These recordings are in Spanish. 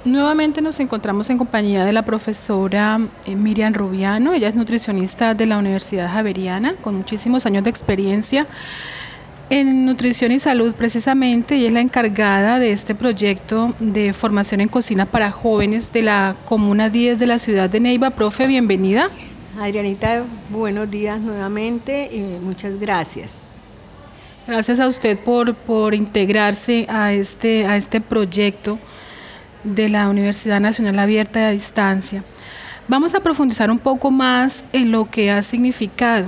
Nuevamente nos encontramos en compañía de la profesora Miriam Rubiano. Ella es nutricionista de la Universidad Javeriana con muchísimos años de experiencia en nutrición y salud precisamente, y es la encargada de este proyecto de formación en cocina para jóvenes de la Comuna 10 de la ciudad de Neiva. Profe, bienvenida. Adrianita, buenos días nuevamente y muchas gracias. Gracias a usted por integrarse a este proyecto de la Universidad Nacional Abierta a Distancia. Vamos a profundizar un poco más en lo que ha significado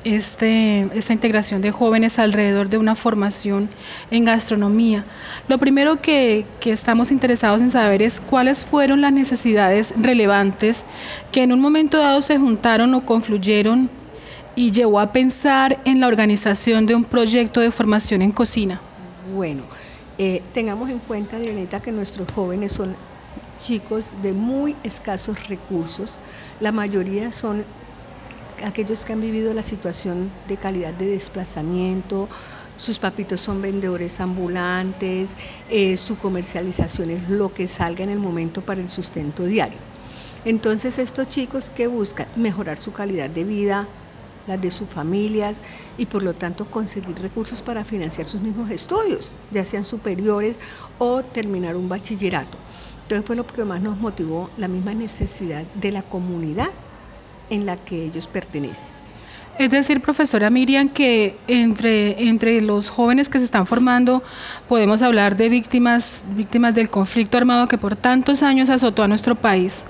esta integración de jóvenes alrededor de una formación en gastronomía. Lo primero que estamos interesados en saber es cuáles fueron las necesidades relevantes que en un momento dado se juntaron o confluyeron y llevó a pensar en la organización de un proyecto de formación en cocina. Bueno, tengamos en cuenta, Adrianita, que nuestros jóvenes son chicos de muy escasos recursos. La mayoría son aquellos que han vivido la situación de calidad de desplazamiento. Sus papitos son vendedores ambulantes, su comercialización es lo que salga en el momento para el sustento diario. Entonces estos chicos que buscan mejorar su calidad de vida, las de sus familias, y por lo tanto conseguir recursos para financiar sus mismos estudios, ya sean superiores o terminar un bachillerato. Entonces fue lo que más nos motivó, la misma necesidad de la comunidad en la que ellos pertenecen. Es decir, profesora Miriam, que entre los jóvenes que se están formando podemos hablar de víctimas del conflicto armado que por tantos años azotó a nuestro país.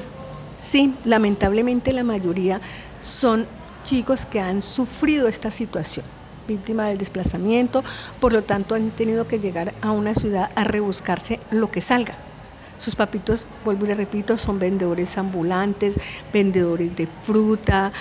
Sí, lamentablemente la mayoría son chicos que han sufrido esta situación, víctimas del desplazamiento, por lo tanto han tenido que llegar a una ciudad a rebuscarse lo que salga. Sus papitos, vuelvo y le repito, son vendedores ambulantes, vendedores de fruta,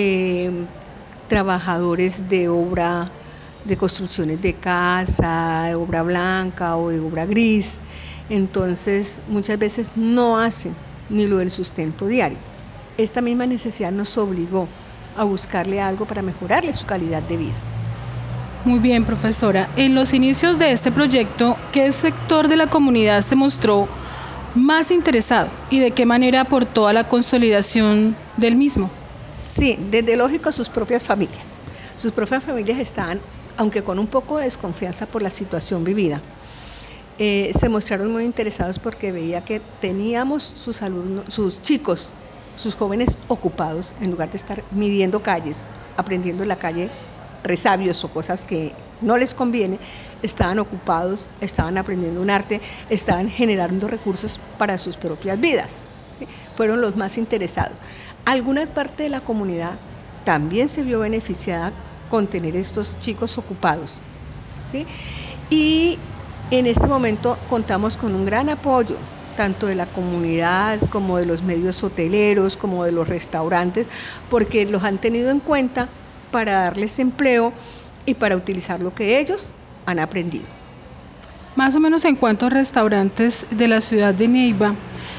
trabajadores de obra, de construcciones de casa, de obra blanca o de obra gris. Entonces, muchas veces no hacen ni lo del sustento diario. Esta misma necesidad nos obligó a buscarle algo para mejorarle su calidad de vida. Muy bien, profesora. En los inicios de este proyecto, ¿qué sector de la comunidad se mostró más interesado y de qué manera aportó a la consolidación del mismo? Sí, desde lógico sus propias familias. Sus propias familias estaban, aunque con un poco de desconfianza por la situación vivida, se mostraron muy interesados porque veía que teníamos sus alumnos, sus chicos, sus jóvenes ocupados, en lugar de estar midiendo calles, aprendiendo en la calle resabios o cosas que no les conviene, estaban ocupados, estaban aprendiendo un arte, estaban generando recursos para sus propias vidas. ¿Sí? Fueron los más interesados. Alguna parte de la comunidad también se vio beneficiada con tener estos chicos ocupados. ¿Sí? Y en este momento contamos con un gran apoyo, tanto de la comunidad como de los medios hoteleros, como de los restaurantes, porque los han tenido en cuenta para darles empleo y para utilizar lo que ellos han aprendido. Más o menos en cuántos restaurantes de la ciudad de Neiva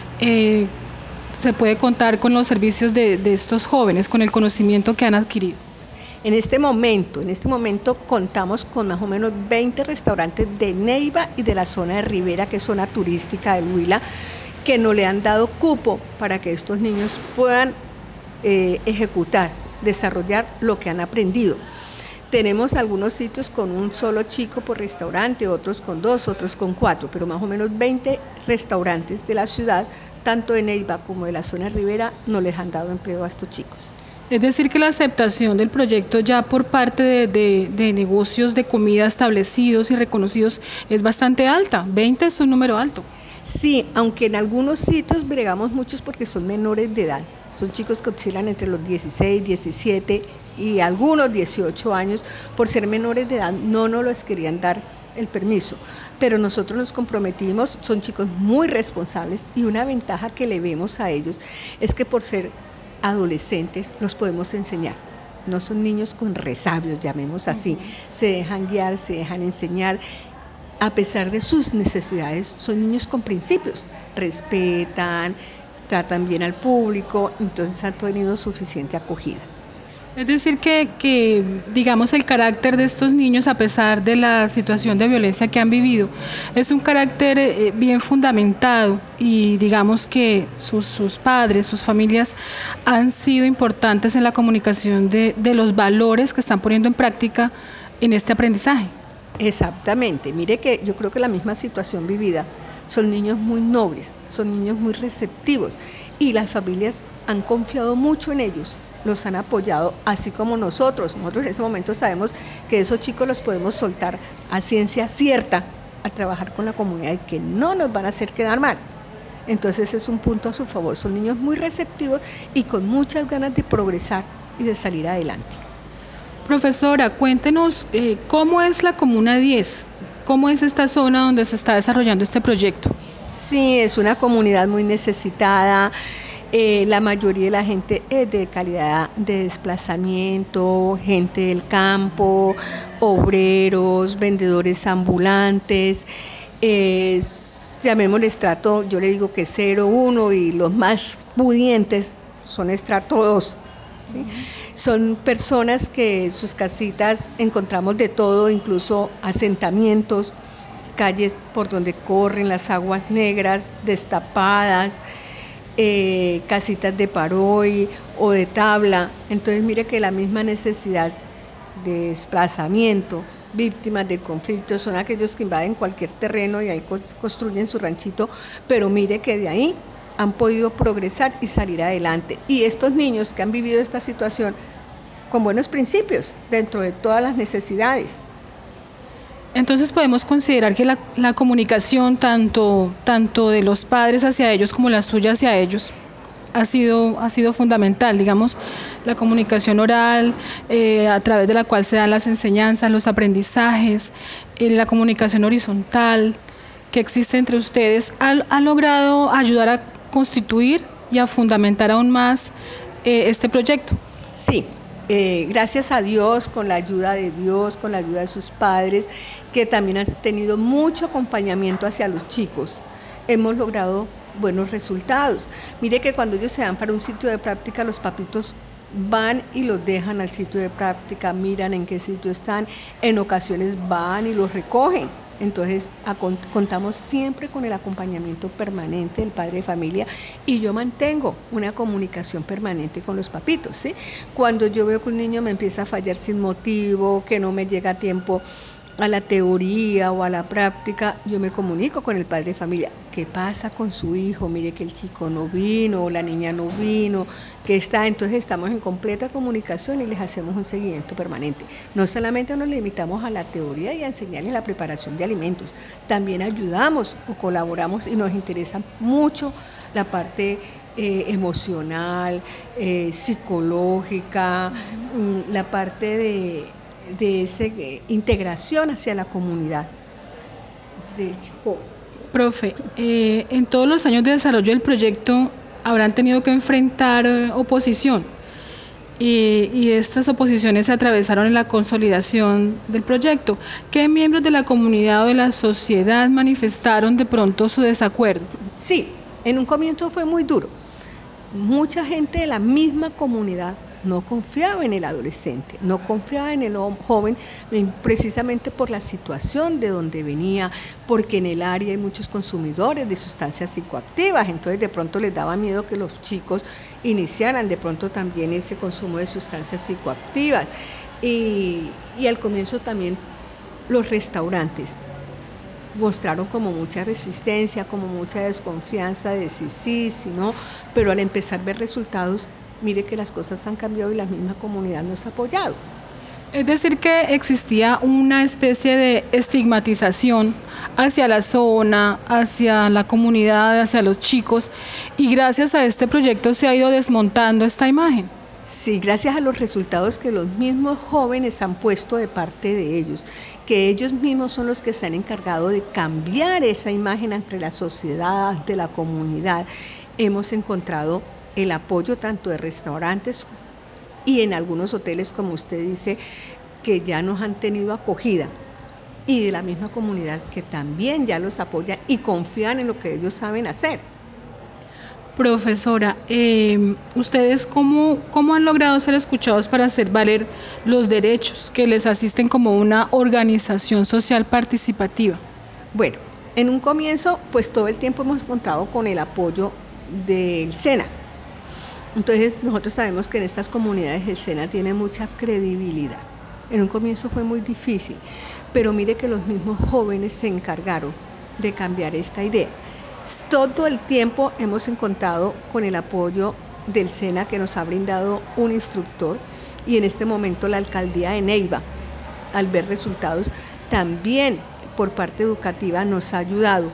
se puede contar con los servicios de estos jóvenes, con el conocimiento que han adquirido. En este momento contamos con más o menos 20 restaurantes de Neiva y de la zona de Rivera, que es zona turística del Huila, que no le han dado cupo para que estos niños puedan ejecutar, desarrollar lo que han aprendido. Tenemos algunos sitios con un solo chico por restaurante, otros con 2, otros con 4, pero más o menos 20 restaurantes de la ciudad, tanto de Neiva como de la zona de Rivera, no les han dado empleo a estos chicos. Es decir, que la aceptación del proyecto ya por parte de negocios de comida establecidos y reconocidos es bastante alta. 20 es un número alto. Sí, aunque en algunos sitios bregamos muchos porque son menores de edad. Son chicos que oscilan entre los 16, 17 y algunos 18 años. Por ser menores de edad no nos los querían dar el permiso. Pero nosotros nos comprometimos, son chicos muy responsables, y una ventaja que le vemos a ellos es que por ser adolescentes los podemos enseñar. No son niños con resabios, llamemos así. Se dejan guiar, se dejan enseñar. A pesar de sus necesidades, son niños con principios. Respetan, tratan bien al público, entonces han tenido suficiente acogida. Es decir, que, digamos, el carácter de estos niños, a pesar de la situación de violencia que han vivido, es un carácter bien fundamentado y digamos que sus padres, sus familias han sido importantes en la comunicación de los valores que están poniendo en práctica en este aprendizaje. Exactamente, mire que yo creo que la misma situación vivida, son niños muy nobles, son niños muy receptivos y las familias han confiado mucho en ellos, los han apoyado, así como nosotros en ese momento sabemos que esos chicos los podemos soltar a ciencia cierta a trabajar con la comunidad y que no nos van a hacer quedar mal. Entonces es un punto a su favor, son niños muy receptivos y con muchas ganas de progresar y de salir adelante. Profesora, cuéntenos cómo es la Comuna 10, cómo es esta zona donde se está desarrollando este proyecto. Sí, es una comunidad muy necesitada. La mayoría de la gente es de calidad de desplazamiento, gente del campo, obreros, vendedores ambulantes, llamémosle estrato, yo le digo que 0, 1 y los más pudientes son estrato 2. ¿Sí? Son personas que sus casitas encontramos de todo, incluso asentamientos, calles por donde corren las aguas negras destapadas, casitas de paroy o de tabla. Entonces mire que la misma necesidad de desplazamiento, víctimas de conflictos, son aquellos que invaden cualquier terreno y ahí construyen su ranchito, pero mire que de ahí han podido progresar y salir adelante. Y estos niños que han vivido esta situación con buenos principios dentro de todas las necesidades. Entonces podemos considerar que la comunicación tanto de los padres hacia ellos como la suya hacia ellos ha sido fundamental, digamos, la comunicación oral, a través de la cual se dan las enseñanzas, los aprendizajes, la comunicación horizontal que existe entre ustedes, ha logrado ayudar a constituir y a fundamentar aún más este proyecto. Sí, gracias a Dios, con la ayuda de Dios, con la ayuda de sus padres, que también han tenido mucho acompañamiento hacia los chicos, hemos logrado buenos resultados. Mire que cuando ellos se van para un sitio de práctica, los papitos van y los dejan al sitio de práctica, miran en qué sitio están, en ocasiones van y los recogen. Entonces contamos siempre con el acompañamiento permanente del padre de familia y yo mantengo una comunicación permanente con los papitos, ¿sí? Cuando yo veo que un niño me empieza a fallar sin motivo, que no me llega a tiempo a la teoría o a la práctica, yo me comunico con el padre de familia. ¿Qué pasa con su hijo? Mire que el chico no vino o la niña no vino, que está. Entonces estamos en completa comunicación y les hacemos un seguimiento permanente. No solamente nos limitamos a la teoría y a enseñarles la preparación de alimentos, también ayudamos o colaboramos y nos interesa mucho la parte emocional, psicológica, la parte de esa integración hacia la comunidad del chico. Profe, en todos los años de desarrollo del proyecto habrán tenido que enfrentar oposición y estas oposiciones se atravesaron en la consolidación del proyecto. ¿Qué miembros de la comunidad o de la sociedad manifestaron de pronto su desacuerdo? Sí, en un comienzo fue muy duro. Mucha gente de la misma comunidad no confiaba en el adolescente, no confiaba en el joven, precisamente por la situación de donde venía, porque en el área hay muchos consumidores de sustancias psicoactivas, entonces de pronto les daba miedo que los chicos iniciaran de pronto también ese consumo de sustancias psicoactivas. Y al comienzo también los restaurantes mostraron como mucha resistencia, como mucha desconfianza de si no, pero al empezar a ver resultados, mire que las cosas han cambiado y la misma comunidad nos ha apoyado. Es decir, que existía una especie de estigmatización hacia la zona, hacia la comunidad, hacia los chicos, y gracias a este proyecto se ha ido desmontando esta imagen. Sí, gracias a los resultados que los mismos jóvenes han puesto de parte de ellos, que ellos mismos son los que se han encargado de cambiar esa imagen entre la sociedad, ante la comunidad, hemos encontrado el apoyo tanto de restaurantes y en algunos hoteles, como usted dice, que ya nos han tenido acogida, y de la misma comunidad que también ya los apoya y confían en lo que ellos saben hacer. Profesora, ¿ustedes cómo han logrado ser escuchados para hacer valer los derechos que les asisten como una organización social participativa? Bueno, en un comienzo, pues todo el tiempo hemos contado con el apoyo del SENA. Entonces, nosotros sabemos que en estas comunidades el SENA tiene mucha credibilidad. En un comienzo fue muy difícil, pero mire que los mismos jóvenes se encargaron de cambiar esta idea. Todo el tiempo hemos contado con el apoyo del SENA, que nos ha brindado un instructor, y en este momento la alcaldía de Neiva, al ver resultados, también por parte educativa nos ha ayudado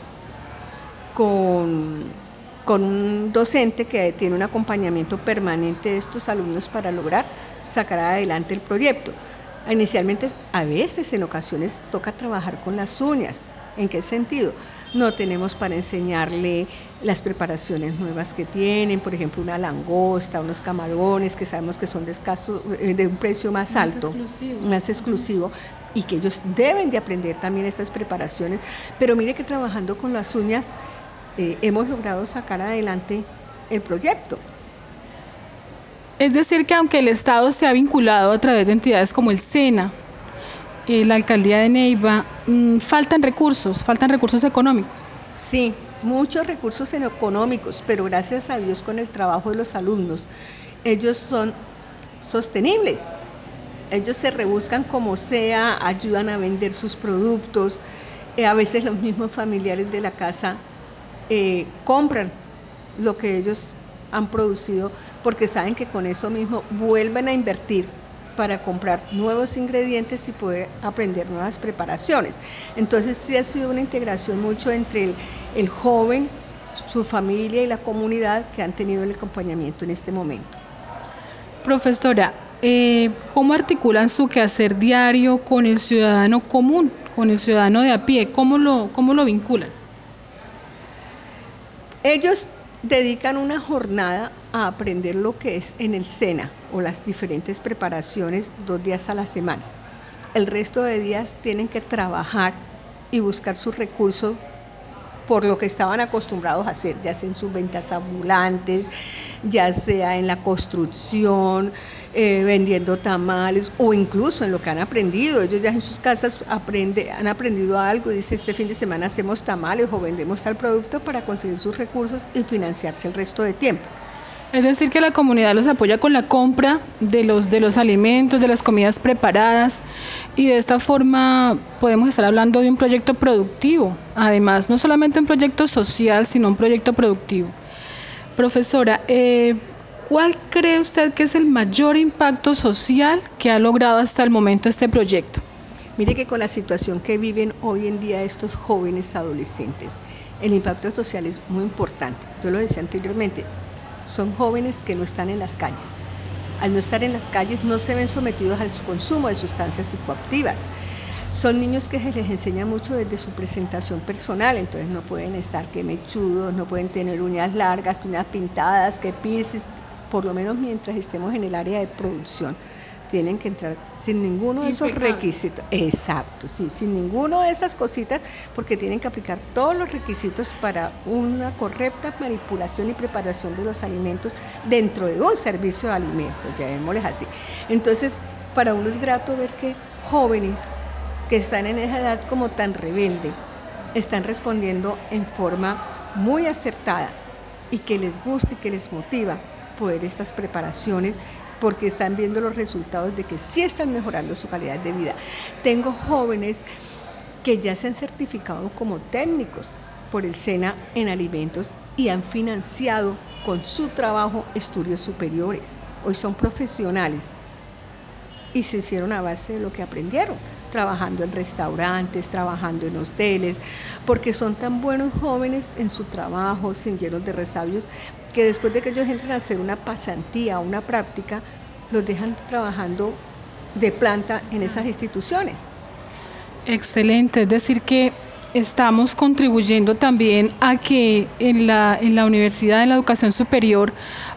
con un docente que tiene un acompañamiento permanente de estos alumnos para lograr sacar adelante el proyecto. Inicialmente, a veces, en ocasiones, toca trabajar con las uñas. ¿En qué sentido? No tenemos para enseñarle las preparaciones nuevas que tienen, por ejemplo, una langosta, unos camarones que sabemos que son de escaso, de un precio más alto, más exclusivo, y que ellos deben de aprender también estas preparaciones. Pero mire que trabajando con las uñas hemos logrado sacar adelante el proyecto. Es decir, que aunque el Estado se ha vinculado a través de entidades como el SENA, la alcaldía de Neiva, faltan recursos económicos. Sí, muchos recursos económicos, pero gracias a Dios con el trabajo de los alumnos, ellos son sostenibles. Ellos se rebuscan como sea, ayudan a vender sus productos. A veces los mismos familiares de la casa compran lo que ellos han producido porque saben que con eso mismo vuelven a invertir para comprar nuevos ingredientes y poder aprender nuevas preparaciones. Entonces sí ha sido una integración mucho entre el joven, su familia y la comunidad que han tenido el acompañamiento en este momento. Profesora, ¿cómo articulan su quehacer diario con el ciudadano común, con el ciudadano de a pie? ¿Cómo lo vinculan? Ellos dedican una jornada a aprender lo que es en el SENA o las diferentes preparaciones 2 días a la semana. El resto de días tienen que trabajar y buscar sus recursos por lo que estaban acostumbrados a hacer, ya sea en sus ventas ambulantes, ya sea en la construcción, vendiendo tamales o incluso en lo que han aprendido. Ellos ya en sus casas han aprendido algo y dicen, este fin de semana hacemos tamales o vendemos tal producto para conseguir sus recursos y financiarse el resto de tiempo. Es decir, que la comunidad los apoya con la compra de los alimentos, de las comidas preparadas, y de esta forma podemos estar hablando de un proyecto productivo. Además, no solamente un proyecto social, sino un proyecto productivo. Profesora, ¿cuál cree usted que es el mayor impacto social que ha logrado hasta el momento este proyecto? Mire que con la situación que viven hoy en día estos jóvenes adolescentes, el impacto social es muy importante. Yo lo decía anteriormente, son jóvenes que no están en las calles. Al no estar en las calles no se ven sometidos al consumo de sustancias psicoactivas. Son niños que se les enseña mucho desde su presentación personal, entonces no pueden estar que mechudos, no pueden tener uñas largas, uñas pintadas, que piercings, por lo menos mientras estemos en el área de producción. Tienen que entrar sin ninguno de esos requisitos. Exacto, sí, sin ninguno de esas cositas, porque tienen que aplicar todos los requisitos para una correcta manipulación y preparación de los alimentos dentro de un servicio de alimentos, llamémosles así. Entonces, para uno es grato ver que jóvenes que están en esa edad como tan rebelde están respondiendo en forma muy acertada y que les gusta y que les motiva poder estas preparaciones, porque están viendo los resultados de que sí están mejorando su calidad de vida. Tengo jóvenes que ya se han certificado como técnicos por el SENA en alimentos y han financiado con su trabajo estudios superiores. Hoy son profesionales y se hicieron a base de lo que aprendieron, trabajando en restaurantes, trabajando en hoteles, porque son tan buenos jóvenes en su trabajo, sin llenos de resabios, que después de que ellos entren a hacer una pasantía o una práctica, los dejan trabajando de planta en esas instituciones. Excelente, es decir que estamos contribuyendo también a que en la universidad, en la educación superior,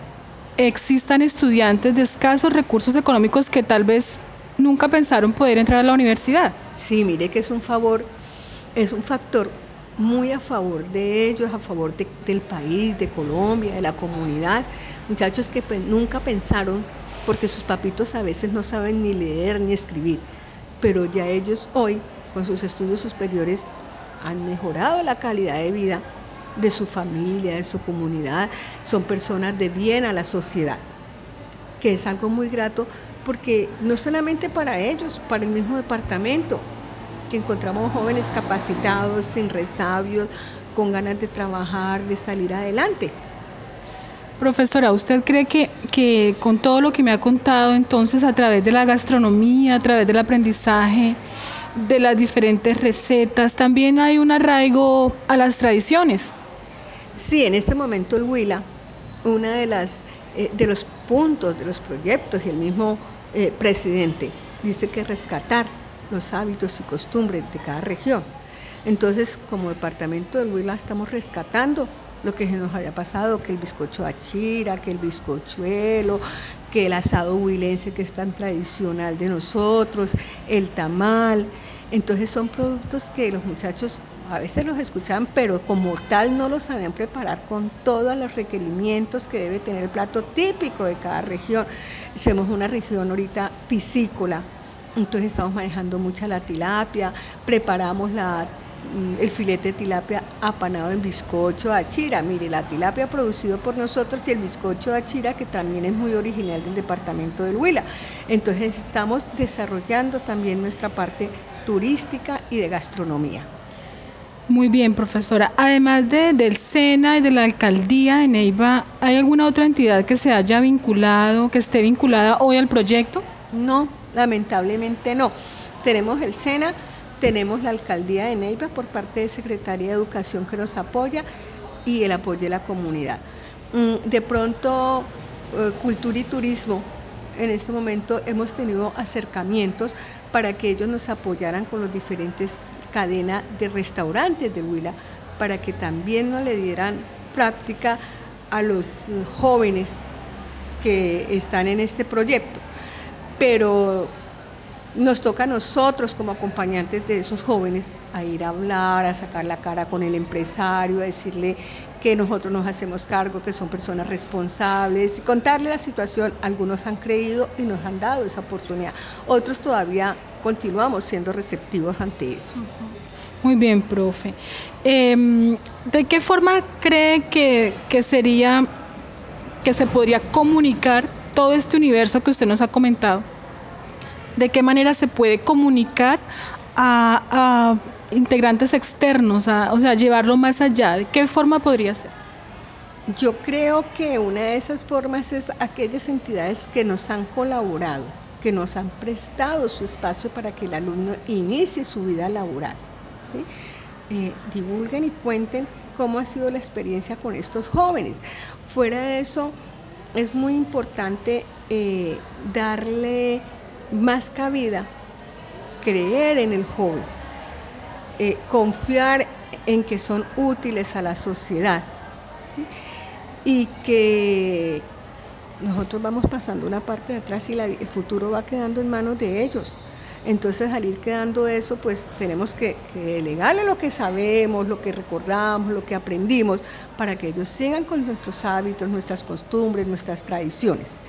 existan estudiantes de escasos recursos económicos que tal vez nunca pensaron poder entrar a la universidad. Sí, mire que es un favor, es un factor muy a favor de ellos, a favor del país, de Colombia, de la comunidad. Muchachos que nunca pensaron, porque sus papitos a veces no saben ni leer ni escribir, pero ya ellos hoy, con sus estudios superiores, han mejorado la calidad de vida de su familia, de su comunidad, son personas de bien a la sociedad, que es algo muy grato, porque no solamente para ellos, para el mismo departamento, que encontramos jóvenes capacitados, sin resabios, con ganas de trabajar, de salir adelante. Profesora, ¿usted cree que con todo lo que me ha contado, entonces a través de la gastronomía, a través del aprendizaje, de las diferentes recetas, también hay un arraigo a las tradiciones? Sí, en este momento el Huila, una de los puntos, de los proyectos, y el mismo presidente dice que rescatar los hábitos y costumbres de cada región. Entonces, como departamento del Huila estamos rescatando lo que se nos había pasado, que el bizcocho achira, que el bizcochuelo, que el asado huilense que es tan tradicional de nosotros, el tamal. Entonces son productos que los muchachos a veces los escuchaban, pero como tal no los sabían preparar con todos los requerimientos que debe tener el plato típico de cada región. Somos una región ahorita piscícola, entonces estamos manejando mucha la tilapia, preparamos el filete de tilapia apanado en bizcocho achira. Mire, la tilapia producido por nosotros y el bizcocho achira, que también es muy original del departamento del Huila. Entonces estamos desarrollando también nuestra parte turística y de gastronomía. Muy bien, profesora. Además del SENA y de la alcaldía de Neiva, ¿hay alguna otra entidad que se haya vinculado, que esté vinculada hoy al proyecto? No, lamentablemente no. Tenemos el SENA, tenemos la alcaldía de Neiva por parte de Secretaría de Educación que nos apoya y el apoyo de la comunidad. De pronto, Cultura y Turismo, en este momento hemos tenido acercamientos para que ellos nos apoyaran con los diferentes cadenas de restaurantes de Huila, para que también nos le dieran práctica a los jóvenes que están en este proyecto. Pero nos toca a nosotros como acompañantes de esos jóvenes a ir a hablar, a sacar la cara con el empresario, a decirle que nosotros nos hacemos cargo, que son personas responsables, y contarle la situación. Algunos han creído y nos han dado esa oportunidad, otros todavía continuamos siendo receptivos ante eso. Muy bien, profe. ¿De qué forma cree que sería, que se podría comunicar todo este universo que usted nos ha comentado? ¿De qué manera se puede comunicar a integrantes externos, o sea, llevarlo más allá? ¿De qué forma podría ser? Yo creo que una de esas formas es aquellas entidades que nos han colaborado, que nos han prestado su espacio para que el alumno inicie su vida laboral, ¿sí? Divulguen y cuenten cómo ha sido la experiencia con estos jóvenes. Fuera de eso, es muy importante darle más cabida, creer en el joven, confiar en que son útiles a la sociedad, ¿sí? Y que nosotros vamos pasando una parte de atrás y el futuro va quedando en manos de ellos. Entonces, al ir quedando eso, pues tenemos que delegarle lo que sabemos, lo que recordamos, lo que aprendimos, para que ellos sigan con nuestros hábitos, nuestras costumbres, nuestras tradiciones.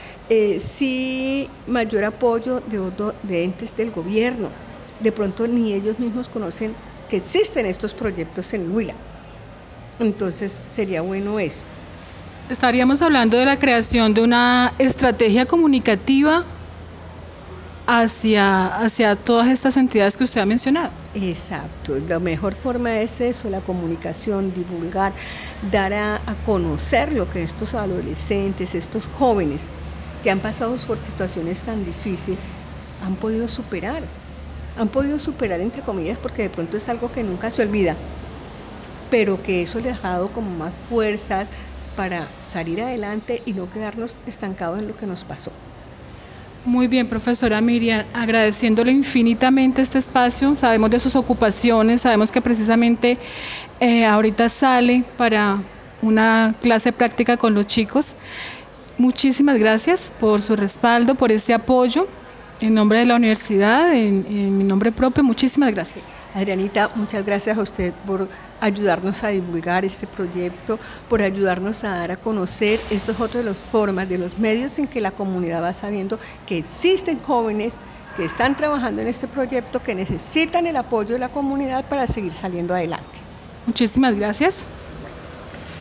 Sí, mayor apoyo de entes del gobierno. De pronto ni ellos mismos conocen que existen estos proyectos en Huila. Entonces, sería bueno eso. Estaríamos hablando de la creación de una estrategia comunicativa hacia todas estas entidades que usted ha mencionado. Exacto, la mejor forma es eso, la comunicación, divulgar, dar a conocer lo que estos adolescentes, estos jóvenes que han pasado por situaciones tan difíciles, han podido superar entre comillas, porque de pronto es algo que nunca se olvida, pero que eso les ha dado como más fuerzas para salir adelante y no quedarnos estancados en lo que nos pasó. Muy bien, profesora Miriam, agradeciéndole infinitamente este espacio. Sabemos de sus ocupaciones, sabemos que precisamente ahorita sale para una clase práctica con los chicos. Muchísimas gracias por su respaldo, por este apoyo. En nombre de la universidad, en mi nombre propio, muchísimas gracias. Adrianita, muchas gracias a usted por ayudarnos a divulgar este proyecto, por ayudarnos a dar a conocer estos otros de las formas, de los medios en que la comunidad va sabiendo que existen jóvenes que están trabajando en este proyecto, que necesitan el apoyo de la comunidad para seguir saliendo adelante. Muchísimas gracias.